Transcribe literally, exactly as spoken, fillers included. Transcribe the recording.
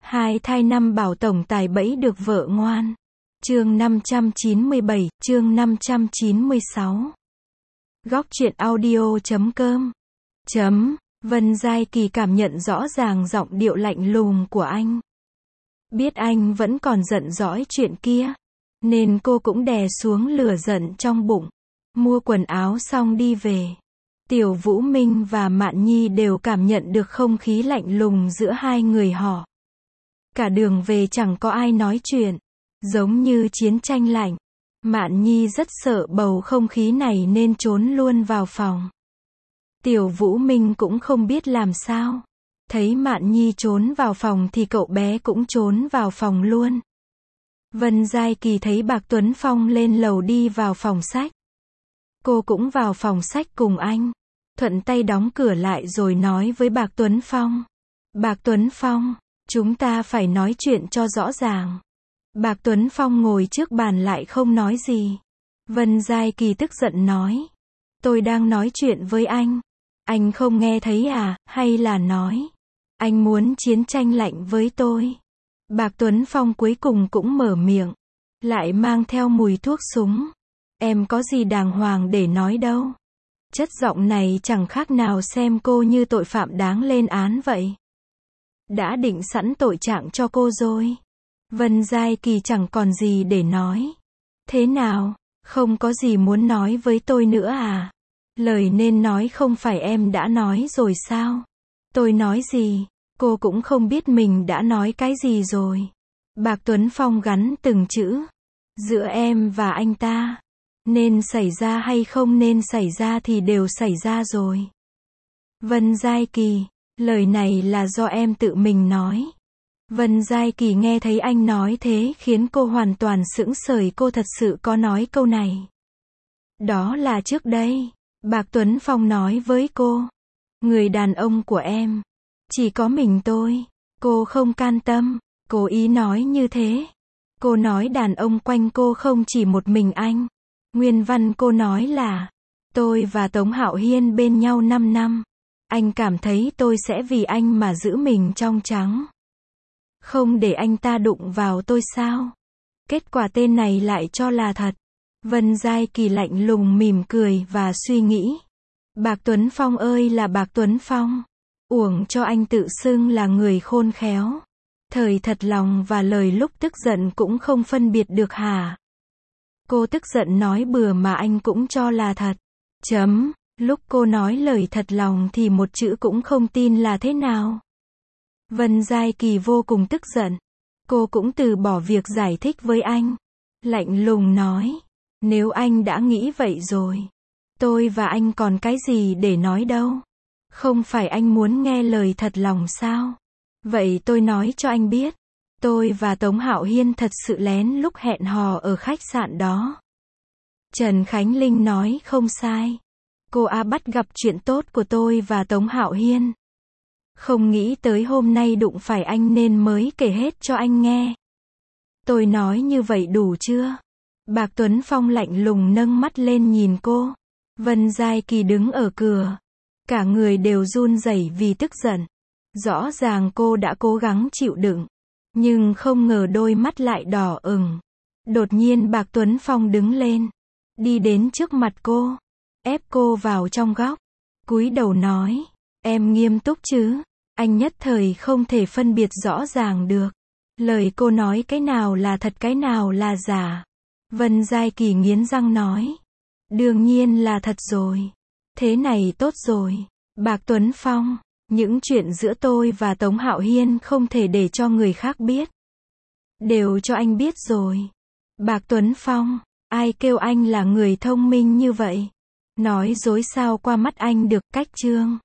Hai thai năm bảo tổng tài bẫy được vợ ngoan. Chương năm trăm chín mươi bảy, chương năm trăm chín mươi sáu. Góc truyện audio chấm com. Chấm. Vân Giai Kỳ cảm nhận rõ ràng giọng điệu lạnh lùng của anh. Biết anh vẫn còn giận dỗi chuyện kia, nên cô cũng đè xuống lửa giận trong bụng. Mua quần áo xong đi về. Tiểu Vũ Minh và Mạn Nhi đều cảm nhận được không khí lạnh lùng giữa hai người họ. Cả đường về chẳng có ai nói chuyện, giống như chiến tranh lạnh. Mạn Nhi rất sợ bầu không khí này nên trốn luôn vào phòng. Tiểu Vũ Minh cũng không biết làm sao. Thấy Mạn Nhi trốn vào phòng thì cậu bé cũng trốn vào phòng luôn. Vân Giai Kỳ thấy Bạc Tuấn Phong lên lầu đi vào phòng sách. Cô cũng vào phòng sách cùng anh. Thuận tay đóng cửa lại rồi nói với Bạc Tuấn Phong. Bạc Tuấn Phong, chúng ta phải nói chuyện cho rõ ràng. Bạc Tuấn Phong ngồi trước bàn lại không nói gì. Vân Giai Kỳ tức giận nói. Tôi đang nói chuyện với anh. Anh không nghe thấy à, hay là nói anh muốn chiến tranh lạnh với tôi? Bạc Tuấn Phong cuối cùng cũng mở miệng. Lại mang theo mùi thuốc súng. Em có gì đàng hoàng để nói đâu. Chất giọng này chẳng khác nào xem cô như tội phạm đáng lên án vậy. Đã định sẵn tội trạng cho cô rồi. Vân Giai Kỳ chẳng còn gì để nói. Thế nào, không có gì muốn nói với tôi nữa à? Lời nên nói không phải em đã nói rồi sao? Tôi nói gì? Cô cũng không biết mình đã nói cái gì rồi. Bạc Tuấn Phong gắn từng chữ. Giữa em và anh ta, nên xảy ra hay không nên xảy ra thì đều xảy ra rồi. Vân Giai Kỳ, lời này là do em tự mình nói. Vân Giai Kỳ nghe thấy anh nói thế khiến cô hoàn toàn sững sờ. Cô thật sự có nói câu này. Đó là trước đây, Bạc Tuấn Phong nói với cô. Người đàn ông của em, chỉ có mình tôi. Cô không can tâm. Cố ý nói như thế. Cô nói đàn ông quanh cô không chỉ một mình anh. Nguyên văn cô nói là, tôi và Tống Hạo Hiên bên nhau năm năm. Anh cảm thấy tôi sẽ vì anh mà giữ mình trong trắng. Không để anh ta đụng vào tôi sao? Kết quả tên này lại cho là thật. Vân Giai Kỳ lạnh lùng mỉm cười và suy nghĩ. Bạc Tuấn Phong ơi là Bạc Tuấn Phong. Uổng cho anh tự xưng là người khôn khéo. Thời thật lòng và lời lúc tức giận cũng không phân biệt được hả? Cô tức giận nói bừa mà anh cũng cho là thật. Chấm. Lúc cô nói lời thật lòng thì một chữ cũng không tin là thế nào? Vân Giai Kỳ vô cùng tức giận. Cô cũng từ bỏ việc giải thích với anh. Lạnh lùng nói. Nếu anh đã nghĩ vậy rồi, tôi và anh còn cái gì để nói đâu. Không phải anh muốn nghe lời thật lòng sao? Vậy tôi nói cho anh biết. Tôi và Tống Hạo Hiên thật sự lén lúc hẹn hò ở khách sạn đó. Trần Khánh Linh nói không sai. Cô A bắt gặp chuyện tốt của tôi và Tống Hạo Hiên. Không nghĩ tới hôm nay đụng phải anh nên mới kể hết cho anh nghe. Tôi nói như vậy đủ chưa? Bạc Tuấn Phong lạnh lùng nâng mắt lên nhìn cô. Vân Giai Kỳ đứng ở cửa. Cả người đều run rẩy vì tức giận. Rõ ràng cô đã cố gắng chịu đựng. Nhưng không ngờ đôi mắt lại đỏ ửng. Đột nhiên Bạc Tuấn Phong đứng lên. Đi đến trước mặt cô. Ép cô vào trong góc. Cúi đầu nói. Em nghiêm túc chứ? Anh nhất thời không thể phân biệt rõ ràng được. Lời cô nói cái nào là thật cái nào là giả. Vân Giai Kỳ nghiến răng nói. Đương nhiên là thật rồi. Thế này tốt rồi. Bạc Tuấn Phong, những chuyện giữa tôi và Tống Hạo Hiên không thể để cho người khác biết. Đều cho anh biết rồi. Bạc Tuấn Phong, ai kêu anh là người thông minh như vậy? Nói dối sao qua mắt anh được? Cách chương